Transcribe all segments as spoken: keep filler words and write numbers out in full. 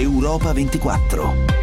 Europa ventiquattro.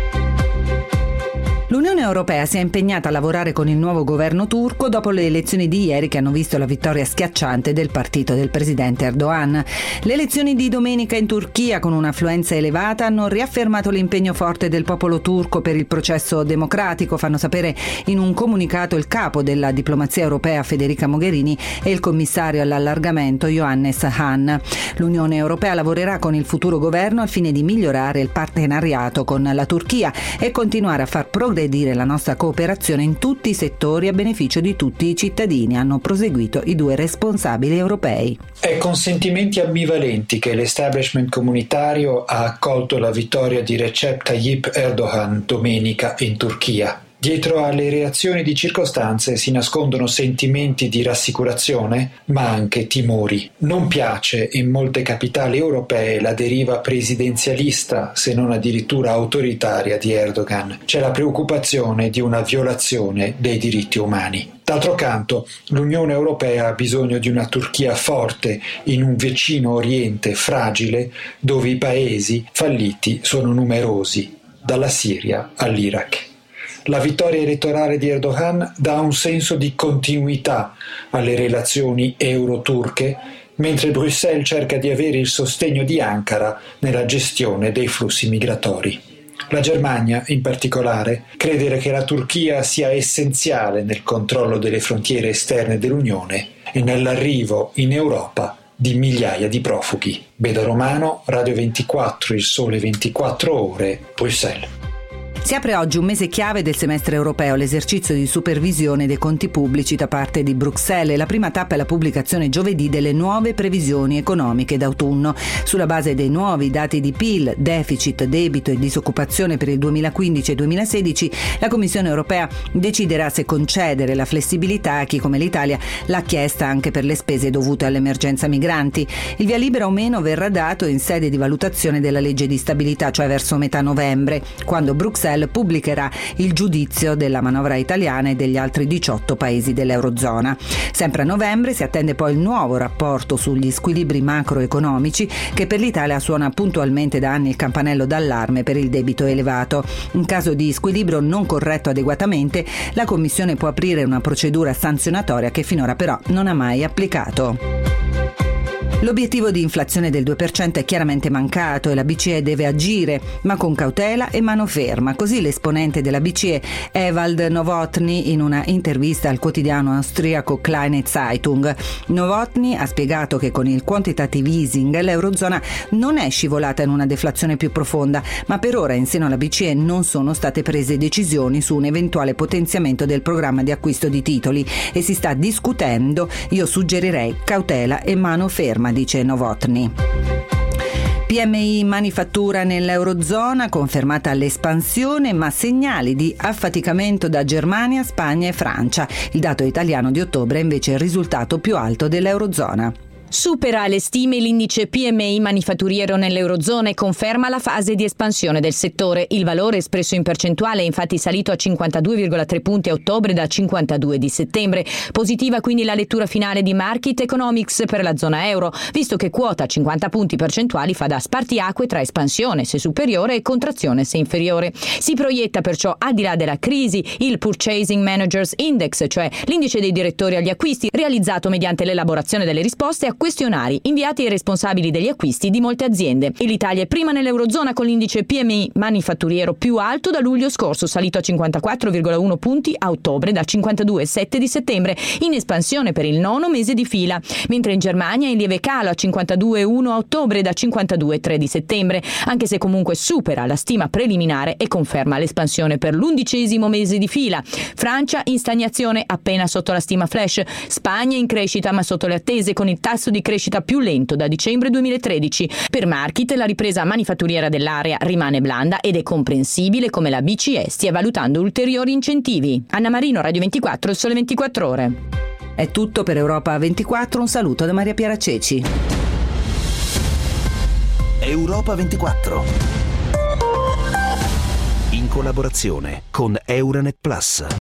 L'Unione Europea si è impegnata a lavorare con il nuovo governo turco dopo le elezioni di ieri che hanno visto la vittoria schiacciante del partito del presidente Erdogan. Le elezioni di domenica in Turchia, con un'affluenza elevata, hanno riaffermato l'impegno forte del popolo turco per il processo democratico, fanno sapere in un comunicato il capo della diplomazia europea Federica Mogherini e il commissario all'allargamento Johannes Hahn. L'Unione Europea lavorerà con il futuro governo al fine di migliorare il partenariato con la Turchia e continuare a far progredire la nostra cooperazione in tutti i settori a beneficio di tutti i cittadini, hanno proseguito i due responsabili europei. È con sentimenti ambivalenti che l'establishment comunitario ha accolto la vittoria di Recep Tayyip Erdogan domenica in Turchia. Dietro alle reazioni di circostanze si nascondono sentimenti di rassicurazione, ma anche timori. Non piace in molte capitali europee la deriva presidenzialista, se non addirittura autoritaria, di Erdogan. C'è la preoccupazione di una violazione dei diritti umani. D'altro canto, l'Unione Europea ha bisogno di una Turchia forte in un vicino Oriente fragile, dove i paesi falliti sono numerosi, dalla Siria all'Iraq. La vittoria elettorale di Erdogan dà un senso di continuità alle relazioni euro-turche, mentre Bruxelles cerca di avere il sostegno di Ankara nella gestione dei flussi migratori. La Germania, in particolare, crede che la Turchia sia essenziale nel controllo delle frontiere esterne dell'Unione e nell'arrivo in Europa di migliaia di profughi. Beda Romano, Radio ventiquattro, Il Sole ventiquattro Ore, Bruxelles. Si apre oggi un mese chiave del semestre europeo, l'esercizio di supervisione dei conti pubblici da parte di Bruxelles. La prima tappa è la pubblicazione giovedì delle nuove previsioni economiche d'autunno. Sulla base dei nuovi dati di P I L, deficit, debito e disoccupazione per il duemilaquindici e duemilasedici, la Commissione europea deciderà se concedere la flessibilità a chi come l'Italia l'ha chiesta anche per le spese dovute all'emergenza migranti. Il via libera o meno verrà dato in sede di valutazione della legge di stabilità, cioè verso metà novembre, quando Bruxelles pubblicherà il giudizio della manovra italiana e degli altri diciotto paesi dell'Eurozona. Sempre a novembre si attende poi il nuovo rapporto sugli squilibri macroeconomici che per l'Italia suona puntualmente da anni il campanello d'allarme per il debito elevato. In caso di squilibrio non corretto adeguatamente, la Commissione può aprire una procedura sanzionatoria che finora però non ha mai applicato. L'obiettivo di inflazione del due per cento è chiaramente mancato e la B C E deve agire, ma con cautela e mano ferma. Così l'esponente della B C E, Ewald Novotny, in una intervista al quotidiano austriaco Kleine Zeitung. Novotny ha spiegato che con il quantitative easing l'Eurozona non è scivolata in una deflazione più profonda, ma per ora in seno alla B C E non sono state prese decisioni su un eventuale potenziamento del programma di acquisto di titoli e si sta discutendo. Io suggerirei cautela e mano ferma, dice Novotny. P M I manifattura nell'Eurozona, confermata l'espansione, ma segnali di affaticamento da Germania, Spagna e Francia. Il dato italiano di ottobre è invece il risultato più alto dell'Eurozona. Supera le stime l'indice P M I manifatturiero nell'Eurozona e conferma la fase di espansione del settore. Il valore espresso in percentuale è infatti salito a cinquantadue virgola tre punti a ottobre da cinquantadue di settembre. Positiva quindi la lettura finale di Market Economics per la zona euro, visto che quota cinquanta punti percentuali fa da spartiacque tra espansione se superiore e contrazione se inferiore. Si proietta perciò al di là della crisi il Purchasing Managers Index, cioè l'indice dei direttori agli acquisti, realizzato mediante l'elaborazione delle risposte a questionari inviati ai responsabili degli acquisti di molte aziende. E l'Italia è prima nell'Eurozona con l'indice P M I manifatturiero più alto da luglio scorso, salito a cinquantaquattro virgola uno punti a ottobre da cinquantadue virgola sette di settembre, in espansione per il nono mese di fila, mentre in Germania è in lieve calo a cinquantadue virgola uno a ottobre da cinquantadue virgola tre di settembre, anche se comunque supera la stima preliminare e conferma l'espansione per l'undicesimo mese di fila. Francia in stagnazione appena sotto la stima flash, Spagna in crescita ma sotto le attese con il tasso di crescita più lento da dicembre duemilatredici. Per Markit la ripresa manifatturiera dell'area rimane blanda ed è comprensibile come la B C E stia valutando ulteriori incentivi. Anna Marino, Radio ventiquattro, Il Sole ventiquattro Ore. È tutto per Europa ventiquattro, un saluto da Maria Piera Ceci. Europa ventiquattro, in collaborazione con Euronet Plus.